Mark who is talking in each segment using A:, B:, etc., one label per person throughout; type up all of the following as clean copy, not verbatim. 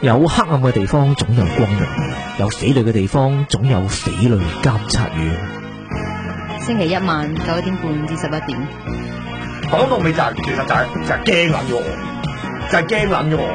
A: 有黑暗嘅地方總有光明，有匪類嘅地方總有匪類監察院。
B: 星期一晚9:30至11點。
C: 講到尾就係、其實就係驚撚咗我，就係驚撚咗我。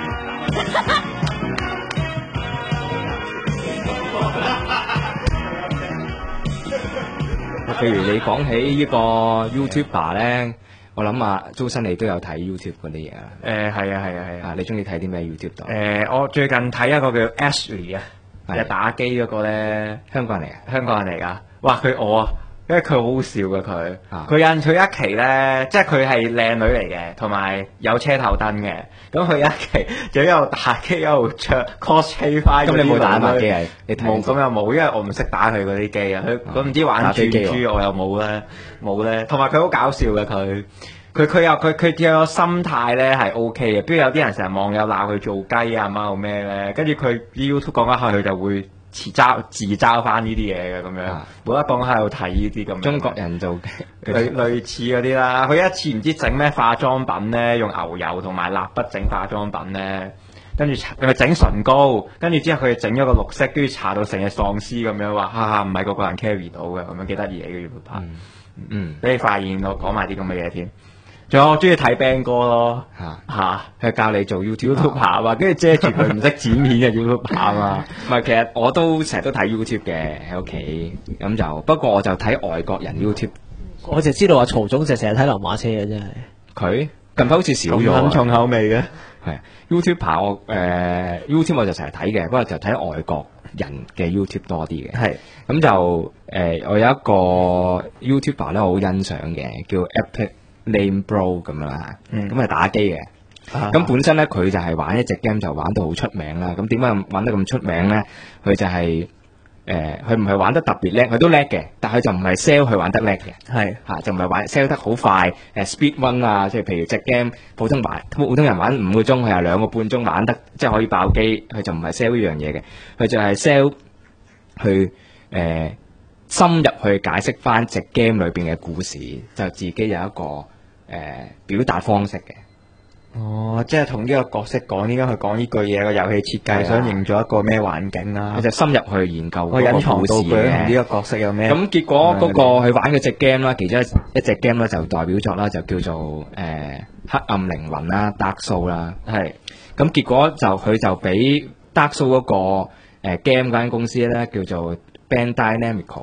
D: 譬如你講起呢個 YouTuber 咧，我諗啊，周生你都有睇 YouTube 嗰啲嘢啊。
E: 係啊。
D: 啊，你中意睇啲咩 YouTube 度？
E: 我最近睇一個叫 Ashley 啊，係打機嗰個咧，
D: 香港人嚟㗎。
E: 哇！因為佢好好笑嘅佢印佢一期咧，即係佢係靚女嚟嘅，同埋有車頭燈嘅。咁佢一期就一路打機一路唱 cosplay 翻。
D: 咁你冇打機啊？你
E: 冇咁又冇，因為我唔識打佢嗰啲機啊。佢唔知玩轉珠，我又冇咧。同埋佢好搞笑嘅佢有心態咧係 O K 嘅。不如有啲人成日網友鬧佢做雞啊貓咩咧，跟住佢 YouTube 講一下佢就會自嘲翻呢啲嘢嘅咁樣，冇得講喺度睇呢啲咁。
D: 中國人做
E: 類似嗰啲啦，佢一次唔知整咩化妝品咧，用牛油同埋蠟筆整化妝品咧，跟住佢整唇膏，跟住之後佢整咗個綠色，跟住搽到成隻喪屍咁樣，話唔係個個人 carry 到嘅，咁樣幾得意嘅要拍。俾你發現我講埋啲咁嘅嘢添。仲有我中意睇 Bang 哥咯，
D: 佢教你做 YouTuber
E: 啊，跟住遮住佢唔識剪片嘅 YouTuber 啊嘛。
D: 唔係，其實我都成日都睇 YouTube 嘅喺屋企，咁就不過我就睇外國人 YouTube。
A: 我就知道話曹總就成日睇流馬車嘅，真係。
D: 佢近排好似少咗。
E: 咁重口味嘅。
D: 係 YouTuber 我YouTube 我就成日睇嘅，不過就睇外國人嘅 YouTube 多啲嘅。
E: 係。
D: 咁就我有一個 YouTuber 咧，我好欣賞嘅，叫 Epic。Name Bro 咁啦，咁係打機嘅。咁本身咧佢就係玩一隻 game 就玩到好出名啦。咁點解玩得咁出名咧？佢就係佢唔係玩得特別叻，佢都叻嘅，但係佢就唔係 sell 佢玩得叻嘅。係就唔係玩 sell 得好快speed run 啊，即係譬如隻 game 普通人玩5個鐘，佢係2個半鐘玩得，即係可以爆機。佢就唔係 sell 呢樣嘢嘅，佢就係 sell 去深入去解釋翻隻 game 裏邊嘅故事，就自己有一個表達方式嘅。
E: 哦，即係同呢個角色講，點解佢講呢句嘢？個遊戲設計想營造一個咩環境啊？
D: 就深入去研究嗰個
E: 隱藏
D: 故事
E: 到佢同呢個角色有咩？
D: 咁結果嗰個佢玩嗰隻 game 啦，其中一隻 game 咧就代表作啦，就叫做黑暗靈魂啦 Dark Soul 啦。係。咁結果佢就俾 Dark Soul 嗰個game 嗰間公司咧叫做 Bandai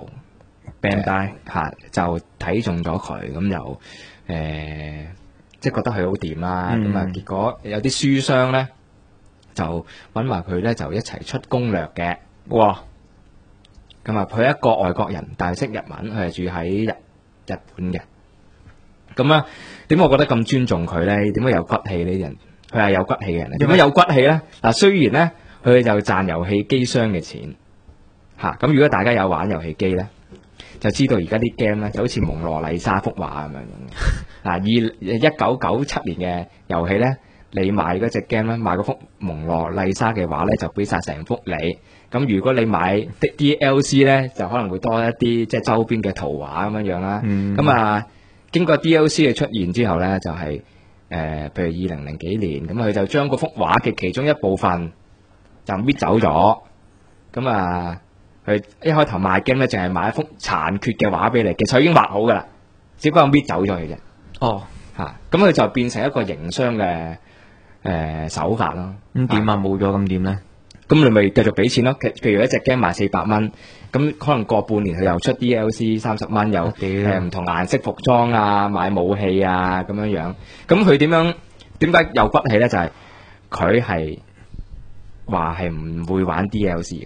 D: Namco。Bandai 就睇中咗佢，咁就即係覺得佢好掂啦。咁啊，結果有啲書商咧就揾埋佢咧，就一齊出攻略嘅。哇！咁啊，佢係一個外國人，但係識日文，佢係住喺日本嘅。咁啊，點解我覺得咁尊重佢咧？點解有骨氣呢啲人？佢係有骨氣嘅人。點解有骨氣咧？嗱，雖然咧佢就賺遊戲機商嘅錢咁如果大家有玩遊戲機咧，就知道而家啲 game 咧就好似蒙羅麗莎幅畫咁樣嗱，1997年嘅遊戲咧，你買嗰隻 game 咧，買嗰幅蒙羅麗莎嘅畫咧，就俾晒成幅你。咁如果你買啲 DLC 咧，就可能會多一啲即係周邊嘅圖畫咁樣啦。咁經過 DLC 嘅出現之後咧，就係譬如2000幾年，咁佢就將嗰幅畫嘅其中一部分就搣走咗。咁佢一開頭賣 game 咧，淨係買一幅殘缺嘅畫俾你，其實佢已經畫好噶啦，只不過搣走咗佢啫。咁佢就變成一個營商嘅手法咯。
E: 咁點冇咗咁點咧？
D: 咁你咪繼續俾錢咯。譬如一隻 game 賣400蚊，咁可能過半年佢又出 DLC 30蚊，有唔同顏色服裝啊，買武器啊咁樣。咁佢點解有骨氣咧？就係佢係話係唔會玩 DLC 嘅。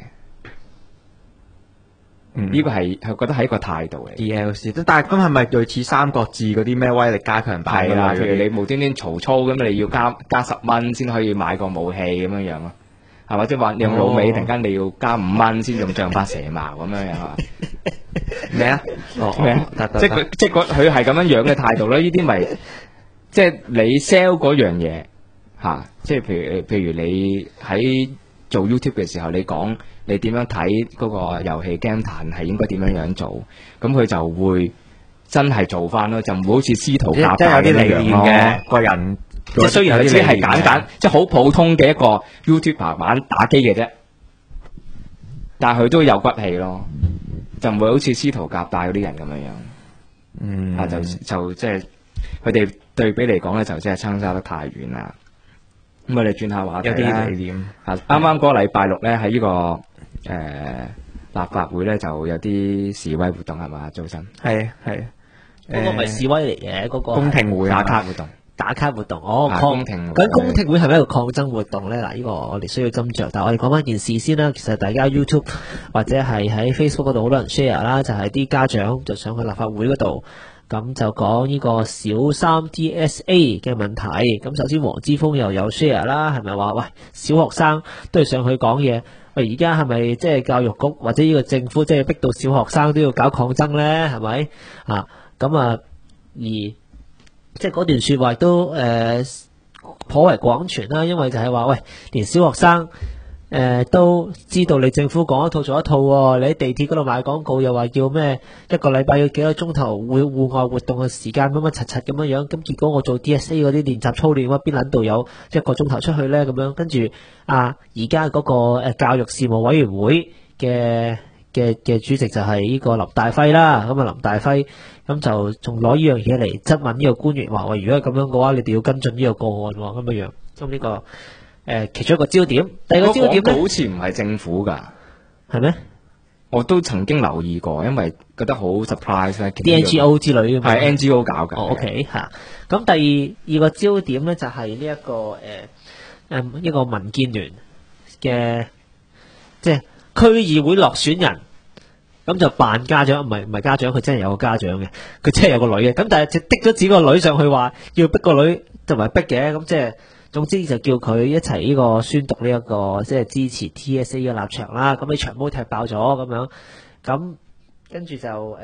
D: 呢個係佢覺得係一個態度嚟。
E: DLC，但係咁係咪類似三國志嗰啲咩威力加強版？
D: 係啦，譬如你無端端曹操咁，你要加10蚊先可以買個武器咁樣咯，係嘛？即係話你用老味，突然間你要加5蚊先用象發蛇矛咁樣啊？咩啊？即係佢係咁樣嘅態度咧。呢啲咪即係你 sell 嗰樣嘢即係譬如你喺做 YouTube 嘅時候，你講你點樣睇嗰個遊戲 game 壇係應該點樣做，咁佢就會真係做翻咯，就唔會好似司徒夾帶咁樣咯。
E: 即係有啲理念嘅個人
D: 即係雖然佢只係簡即係好普通嘅一個 YouTuber 玩打機嘅啫，但係佢都有骨氣咯，就唔會好似司徒夾帶嗰啲人咁樣樣。就即係佢哋對比嚟講咧，就真係相差得太遠啦。咁我哋轉下話題啦。有啲理念啱啱嗰個禮拜六咧喺呢個立法會咧就有啲示威活動係嘛？早晨
E: 係
A: 嗰個唔係示威嚟嘅，嗰個
E: 公聽會
D: 打卡活動。
A: 打卡活動，
D: 公聽會。
A: 咁公聽會係咪一個抗爭活動咧？嗱，呢個我哋需要斟酌。但係我哋講翻件事先啦。其實大家 YouTube 或者係喺 Facebook 嗰度好多人 share 啦，就係啲家長就上去立法會嗰度，咁就講呢個小三 TSA 嘅問題。咁首先黃之鋒又有 share 啦，係咪話喂小學生都係上去講嘢？喂，而家係咪即係教育局或者呢個政府即係逼到小學生都要搞抗爭咧？係咪啊？咁啊而即係嗰段說話都頗為廣傳啦，因為就係話喂，連小學生都知道你政府講一套做一套喎，你喺地鐵嗰度賣廣告又話叫咩一個禮拜要幾多鐘頭會戶外活動嘅時間乜乜柒柒咁樣樣，咁結果我做 DSA 嗰啲練習操練邊撚度有一個鐘頭出去咧咁樣，跟住而家嗰個教育事務委員會嘅主席就係呢個林大輝啦，咁林大輝咁就仲攞呢樣嘢嚟質問呢個官員話喂，如果係咁樣嘅話，你哋要跟進呢個個案喎，咁樣樣，咁呢個其中一個焦點，第二個焦點咧，
D: 好似唔係政府㗎，
A: 係咩？
D: 我都曾經留意過，因為覺得好 surprise 咧。
A: 啲 NGO 之類嘅嘛，
D: 係 NGO 搞㗎。
A: OK 嚇，咁第二個焦點咧就係呢一個一個民建聯嘅即係區議會落選人，咁就扮家長，唔係家長，佢真係有個家長嘅，佢真係有個女嘅，咁但係就滴咗自己個女上去話要逼個女，就唔係逼嘅，咁即係總之就叫佢一齊呢個宣讀呢一個即係支持 TSA 嘅立場啦，咁你場波踢爆咗咁樣，咁跟住就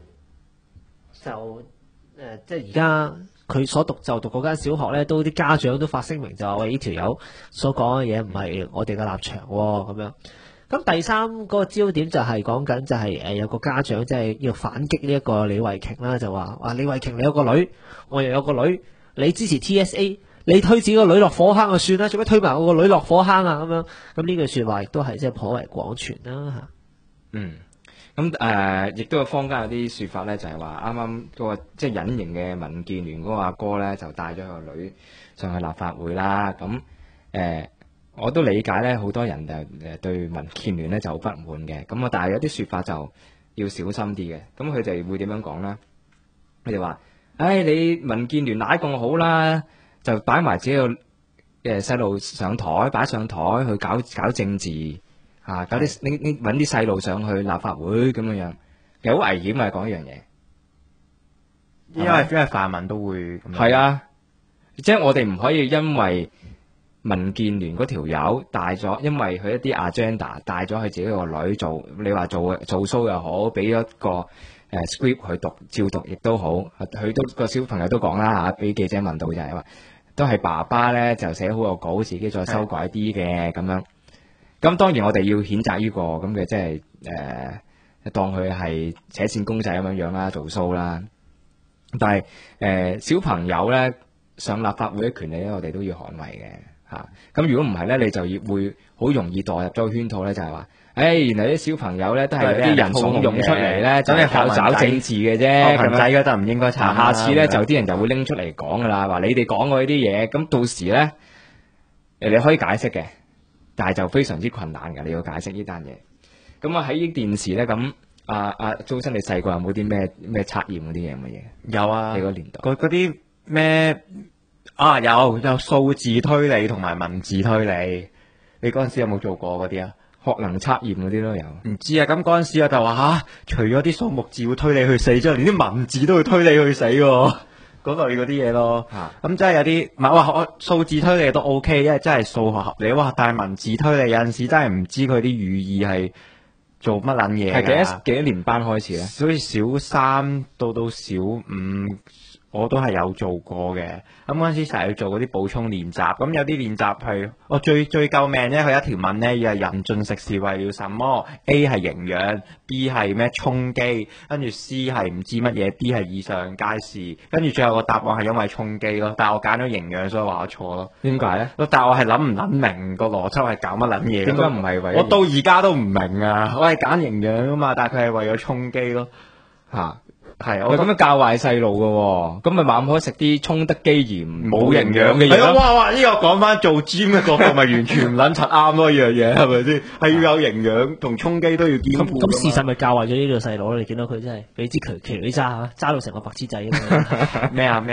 A: 即係而家佢所就讀嗰間小學咧，都啲家長都發聲明就話喂，呢條友所講嘅嘢唔係我哋嘅立場喎，咁樣。咁第三嗰個焦點就係講緊就係有個家長即係要反擊呢一個李慧瓊啦，就話李慧瓊你有個女，我又有個女，你支持 TSA， 你推自己個女落火坑就算啦，做咩推埋我個女落火坑啊？咁樣，咁呢句說話亦都係即係頗為廣傳啦吓。
D: 咁亦都有坊間有啲說法咧，就係話啱啱嗰個即係隱形嘅民建聯嗰個阿哥咧，就帶咗個女上去立法會啦。咁我都理解咧，好多人就對民建聯咧就好不滿嘅。咁但係有啲說法就要小心啲嘅。咁佢哋會點樣講咧？佢哋話：你民建聯奶咁好啦，就擺埋自己個細路上台，擺上台去搞政治搞啲你揾啲細路上去立法會咁樣，其實好危險啊！講一樣嘢，
E: 因為泛民都會咁樣。
D: 係啊，即係我哋唔可以因為民建聯嗰條友帶咗，因為佢一啲 agenda 帶咗佢自己個女做，你話做 show 又好，俾咗個script 去讀，照讀亦都好。佢都個小朋友都講啦嚇，俾記者問到就係話，都係爸爸咧就寫好個稿，自己再修改啲嘅咁樣。咁當然我哋要譴責呢個咁嘅，即係當佢係扯線公仔咁樣啦，做 show 啦。但係小朋友咧上立法會嘅權利咧，我哋都要捍衛嘅嚇。咁如果唔係咧，你就會好容易墮入咗個圈套咧，就係話，原來啲小朋友咧都係啲人慫恿出嚟咧，就係靠找政治嘅啫。
E: 咁仔嗰得唔應該查？
D: 下次咧就啲人就會拎出嚟講噶啦，話你哋講過呢啲嘢，咁到時咧你可以解釋嘅。但係就非常之困難嘅，你要解釋呢單嘢。咁喺呢電視咧，咁周生你細個有冇啲咩測驗嗰啲嘢咁嘅嘢？
E: 有啊，
D: 你個年代
E: 嗰啲咩有數字推理同埋文字推理，你嗰陣時有冇做過嗰啲啊？
D: 學能測驗嗰啲都有。
E: 唔知啊，咁嗰陣時就話除咗啲數目字會推你去死之外，連啲文字都會推你去死喎。嗰類嗰啲嘢咯，咁真係有啲唔係話我數字推理都 OK，因為真係數學合理。但係文字推理有陣時真係唔知佢啲寓意係做乜撚嘢。
D: 係幾多年班開始咧？
E: 所以小三到小五， 我都係有做過嘅。咁嗰陣時成日要做嗰啲補充練習，咁有啲練習係我最救命咧，佢一條問咧，要係人進食是為了什麼？A 係營養，B 係咩充飢，跟住 C 係唔知乜嘢，D 係以上皆是，跟住最後個答案係因為充飢咯。但係我揀咗營養，所以話我錯咯。
D: 點解咧？
E: 但係我係諗唔諗明個邏輯係搞乜撚嘢？
D: 點解唔係為？
E: 我到而家都唔明啊！我係揀營養啊嘛，但係佢係為咗充飢咯。
D: 嚇，
E: 係
D: 我咁樣教壞細路嘅喎，咁咪猛可以食啲充得飢而冇營養嘅嘢
E: 係咯，
D: 咯。
E: 哇！呢個講翻做 gym 嘅角度，咪完全唔撚柒啱咯，呢樣嘢係咪先？係要有營養同充飢都要兼顧㗎嘛。
A: 咁事實咪教壞咗呢個細佬咯？你見到佢真係俾支奇女揸到成個白痴仔咁樣。
E: 咩啊？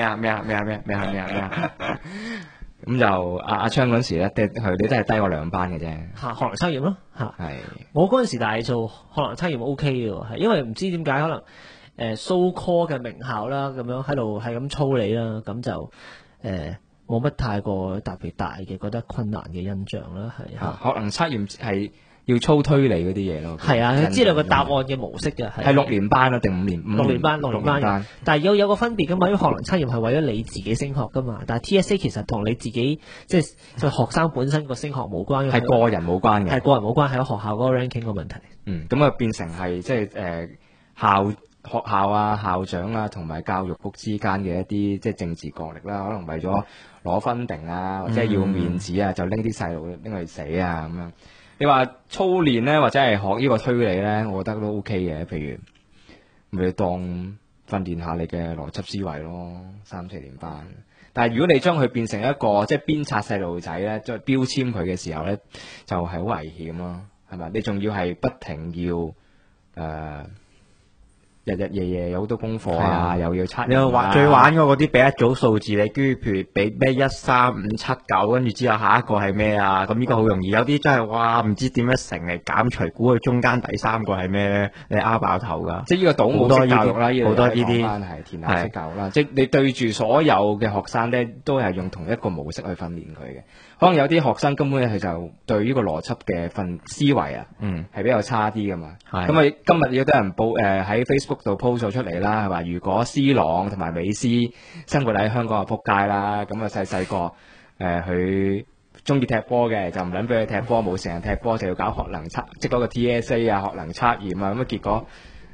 D: 咁就阿昌嗰陣時咧，佢哋都係低我2班嘅啫。
A: 嚇，學能測驗咯嚇。
D: 係
A: 我嗰陣時但係做學能測驗 O K 嘅喎，係因為唔知點解可能so call 嘅名校啦，咁樣喺度係咁操你啦，咁就冇乜太過特別大嘅覺得困難嘅印象啦，係嚇。
D: 學能測驗係要操推理嗰啲嘢咯。
A: 係啊，佢知道個答案嘅模式嘅係。
D: 係6年班啊定5年？
A: 六年班嘅，但係有個分別噶嘛，因為學能測驗係為咗你自己升學噶嘛，但係 TSA 其實同你自己即係學生本身個升學無關嘅，
D: 係個人冇關嘅，
A: 係個人冇關，係學校嗰個 ranking 個問題。
D: 咁啊變成係即係學校啊、校長啊同埋教育局之間嘅一啲即係政治角力啦，可能為咗攞分定啊，或者要面子啊，就拎啲細路拎去死啊咁樣。你話操練咧，或者係學呢個推理咧，我覺得都 OK 嘅。譬如咪當訓練下你嘅邏輯思維咯，3、4年班。但係如果你將佢變成一個即係鞭策細路仔咧，再標籤佢嘅時候咧，就係好危險咯，係咪？你仲要係不停要日日夜夜有好多功課啊，又要測。
E: 你最玩嗰啲俾一組數字你，跟住譬如俾咩1、3、5、7、9，跟住之後下一個係咩啊？咁呢個好容易。有啲真係哇，唔知點樣乘嚟減除，估佢中間第3個係咩咧？你拗爆頭㗎。
D: 即係呢個倒模式教育啦，
E: 好多呢啲
D: 係填鴨式教育啦。即係你對住所有嘅學生咧，都係用同一個模式去訓練佢嘅。可能有啲學生根本佢就對呢個邏輯嘅思維啊，係比較差啲㗎嘛。咁啊，今日有啲人喺 Facebook 度 post 咗出嚟啦，係話如果 C 朗同埋美斯生活喺香港就撲街啦。咁啊細個佢中意踢波嘅，就唔撚俾佢踢波，冇成日踢波就要搞學能測，即係嗰個 TSA 啊學能測驗啊。咁啊結果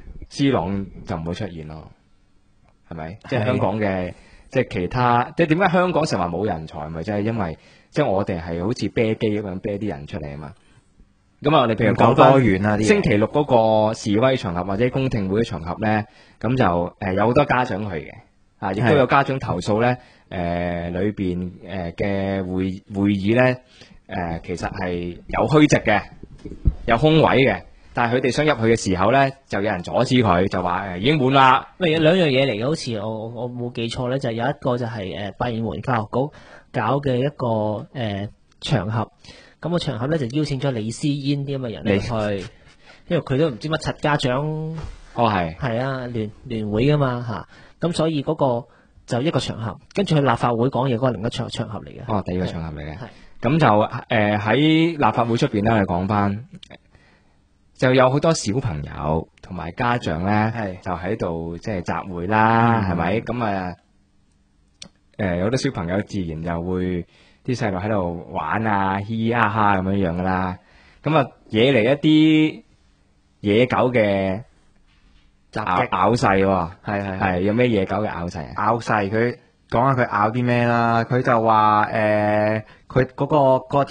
D: C 朗就唔會出現咯，係咪？即係香港嘅即係其他，即係點解香港成日話冇人才？咪即係因為即係我哋係好似啤機咁樣啤啲人出嚟啊嘛。咁啊，我哋譬如講多元啊，星期六嗰個示威場合或者公聽會嘅場合咧，咁就有好多家長去嘅，亦都有家長投訴咧，裏邊嘅會議咧，其實係有虛席嘅，有空位嘅，但係佢哋想入去嘅時候咧，就有人阻止佢，就話已經滿啦。
A: 有兩樣嘢嚟嘅，好似我冇記錯咧，就有一個就係八賢門教育局搞嘅一個場合。咁個場合咧就邀請咗李思嫣啲咁嘅人嚟去，因為佢都唔知乜柒家長，係啊聯會噶嘛嚇，咁所以嗰個就一個場合，跟住去立法會講嘢嗰個另一場合嚟嘅。
D: 第二個場合嚟嘅。咁就喺立法會出邊咧，我哋講翻，就有好多小朋友同埋家長咧，就喺度即係集會啦，係咪？咁有好多小朋友自然就會。啲細路喺度玩啊，嘻嘻哈哈咁樣樣噶啦，咁啊惹嚟一啲野狗嘅咬細喎，係有咩野狗嘅咬細啊？
E: 咬細佢講下佢咬啲咩啦？佢就話佢嗰個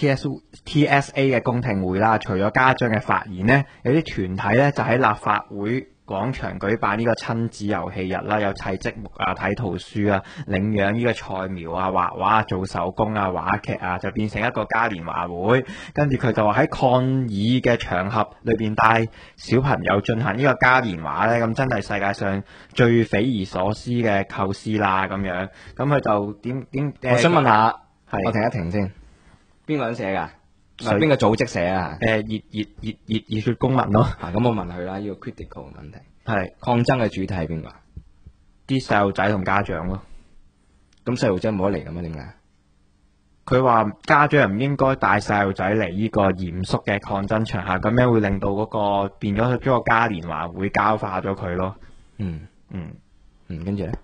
E: TSA 嘅公聽會啦，除咗家長嘅發言呢，有啲團體咧就喺立法會廣場舉辦呢個親子遊戲日啦，有砌積木啊、睇圖書啊、領養呢個菜苗啊、畫畫、做手工啊、話劇啊，就變成一個嘉年華會。跟住佢就話喺抗議嘅場合裏邊帶小朋友進行呢個嘉年華咧，咁真係世界上最匪夷所思嘅構思啦咁樣。咁佢就點？
D: 我想問下，我停一停先，邊個人寫㗎？邊個組織寫啊？
E: 熱血公民咯。
D: 咁我問佢啦，呢個 critical 嘅問題
E: 係
D: 抗爭嘅主體係邊個？
E: 啲細路仔同家長咯。
D: 咁細路仔冇得嚟咁啊？點解？
E: 佢話家長唔應該帶細路仔嚟呢個嚴肅嘅抗爭場合，咁樣會令到嗰個變咗個嘉年華會膠化咗佢咯。
D: 跟住咧？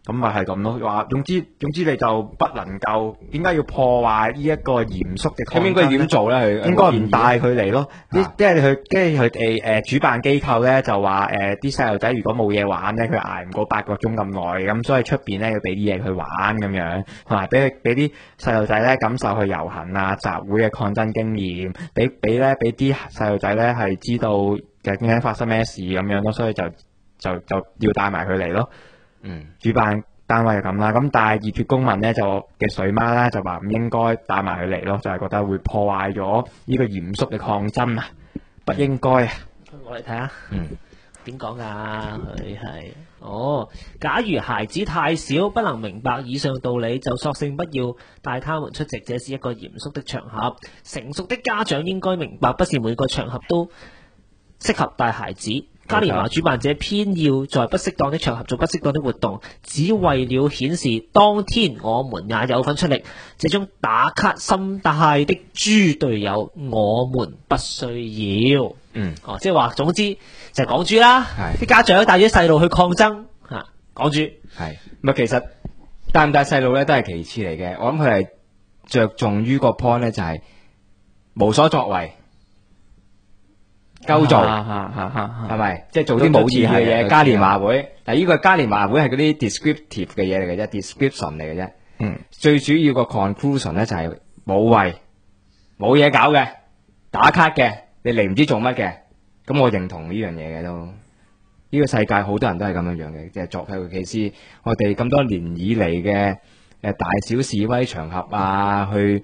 E: 咁咪係咁咯。話總之你就不能夠點解要破壞呢一個嚴肅嘅抗爭呢？
D: 咁應該點做咧？佢
E: 應該唔帶佢嚟咯。
D: 啊
E: 即係佢哋主辦機構咧就話啲細路仔如果冇嘢玩咧，佢捱唔過8個鐘咁耐，咁所以出邊咧要俾啲嘢佢玩咁樣，同埋俾啲細路仔咧感受去遊行啊集會嘅抗爭經驗，俾啲細路仔咧係知道究竟發生咩事咁樣咯，所以就要帶埋佢嚟咯。主辦單位係咁啦，咁但係熱血公民咧嘅水媽咧就話唔應該帶埋佢嚟咯，就係覺得會破壞咗呢個嚴肅嘅抗爭啊，不應該啊。
A: 我嚟睇下，點講㗎？佢係假如孩子太小，不能明白以上道理，就索性不要帶他們出席，這是一個嚴肅的場合。成熟的家長應該明白，不是每個場合都適合帶孩子。嘉年華主辦者偏要在不適當的場合做不適當的活動，只為了顯示當天我們也有份出力。這種打卡心態的豬隊友，我們不需要。即係話，總之就係港豬啦。啲家長帶咗細路去抗爭嚇，港豬
D: 係咪其實帶唔帶細路咧都係其次嚟嘅？我諗佢係着重於個 point 咧，就係無所作為。鳩做係咪？即係做啲冇意義嘅嘢。嘉年華會，但係呢個嘉年華會係嗰啲 descriptive 嘅嘢嚟嘅啫 ，description 嚟嘅啫。最主要個 conclusion 咧就係冇謂、冇嘢搞嘅、打卡嘅，你嚟唔知做乜嘅。咁我認同呢樣嘢嘅都。呢個世界好多人都係咁樣樣嘅，即係作為其次，我哋咁多年以嚟嘅大小示威場合啊，去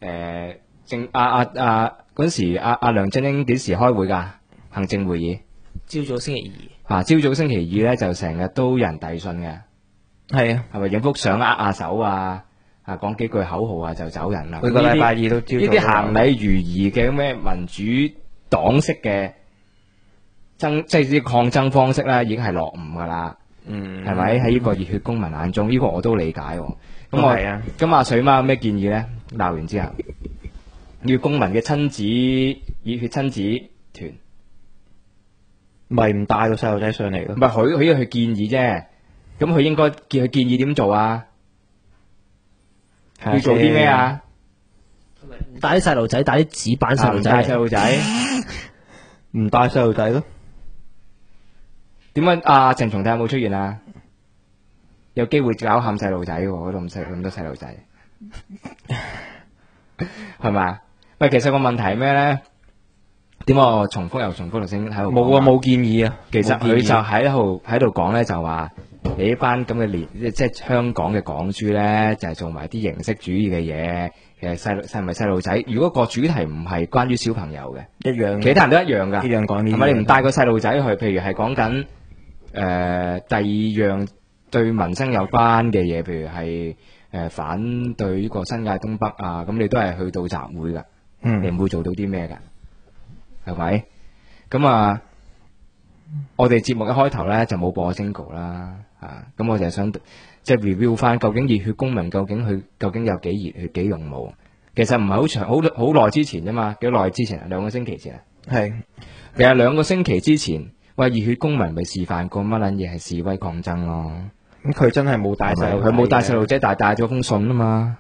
D: 嗰時梁振英幾時開會㗎？行政會議
A: 朝早星期
D: 2。朝早星期2咧就成日都有人遞信嘅。係啊，係咪影幅相握手啊？講幾句口號啊就走人啦。
E: 每個禮拜二都朝早。
D: 呢啲行禮如儀嘅咩民主黨式嘅即係啲抗爭方式咧，已經係落伍㗎啦。係咪喺呢個熱血公民眼中？呢個我都理解喎。咁阿水媽有咩建議咧？鬧完之後。要公民嘅親子熱血親子團，
E: 咪唔帶個細路仔上嚟咯？
D: 唔係佢要去建議啫，咁佢應該叫佢建議點做啊？要做啲咩啊？
A: 唔帶啲細路仔，帶啲紙板細路仔。
D: 帶細路仔，
E: 唔帶細路仔咯？
D: 點解阿鄭松泰有冇出現啊？有機會搞喊細路仔喎，嗰度咁多細路仔，係咪啊？喂，其實個問題係咩咧？點解我重複又重複頭先喺度？
E: 冇啊，冇建議啊。
D: 其實佢就喺度講咧，就話你呢班咁嘅即係香港嘅港豬咧，就係做埋啲形式主義嘅嘢。其實細唔係細路仔，如果個主題唔係關於小朋友嘅，
E: 一樣，
D: 其他人都一樣㗎。
E: 一樣講呢啲。
D: 係咪你唔帶個細路仔去？譬如係講緊第二樣對民生有關嘅嘢，譬如係反對呢個新界東北啊，咁你都係去到集會㗎。你唔會做到啲咩㗎，係咪？咁啊，我哋節目嘅開頭咧就冇播 jingle 啦，咁我就係想即係 review 翻，究竟熱血公民究竟有幾熱血幾勇武？其實唔係好長，好耐之前啫嘛，幾耐之前啊？2個星期前啊。係，其實2個星期之前，喂，熱血公民咪示範過乜撚嘢係示威抗爭咯。
E: 咁佢真係冇帶細路，
D: 佢冇帶細路仔，但係帶咗封信啊嘛。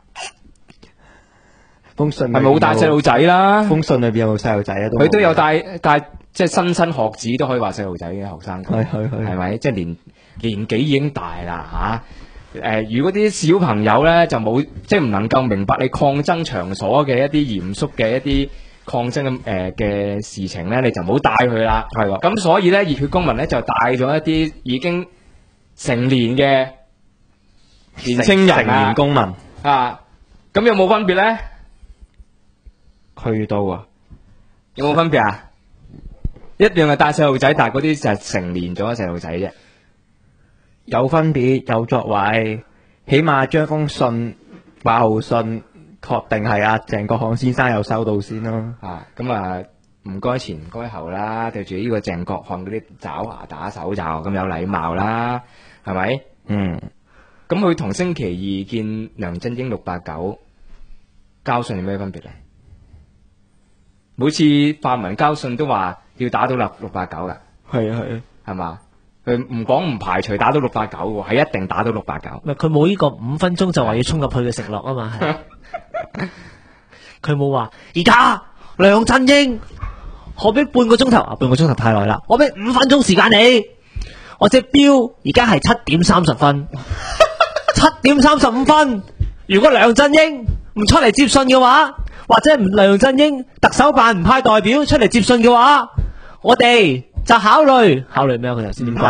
E: 封信
D: 係冇帶細路仔啦？
E: 封信裏邊有冇細路仔啊？
D: 佢都有帶，即係新學子都可以話細路仔嘅學生，係咪？即係年紀已經大啦嚇。如果啲小朋友咧就冇，即係唔能夠明白你抗爭場所嘅一啲嚴肅嘅一啲抗爭嘅事情咧，你就唔好帶佢啦。係喎。咁所以咧，熱血公民咧就帶咗一啲已經成年嘅年青人
E: 成年公民
D: 啊。咁有冇分別咧？
E: 去到啊，
D: 有冇分別啊？一樣係帶細路仔，但係嗰啲就係成年咗嘅細路仔啫。
E: 有分別，有作為，起碼將封信8號信確定係阿鄭國漢先生有收到先咯。
D: 咁啊，唔該前唔該後啦，對住呢個鄭國漢嗰啲爪牙打手就咁有禮貌啦，係咪？咁佢同星期二見梁振英689交信有咩分別咧？每次泛民交信都話要打到689噶，係嘛？ 佢唔講唔排除打到689喎，係一定打到689。
A: 唔係佢冇呢個5分鐘就話要衝入去嘅承諾啊嘛，係佢冇話而家梁振英，我俾半個鐘頭啊，半個鐘頭太耐啦，我俾5分鐘時間你，我隻錶而家係7點30分，7點35分，如果梁振英唔出嚟接信嘅話，或者梁振英特首辦唔派代表出嚟接信嘅話，我哋就考慮咩啊？佢頭先點講？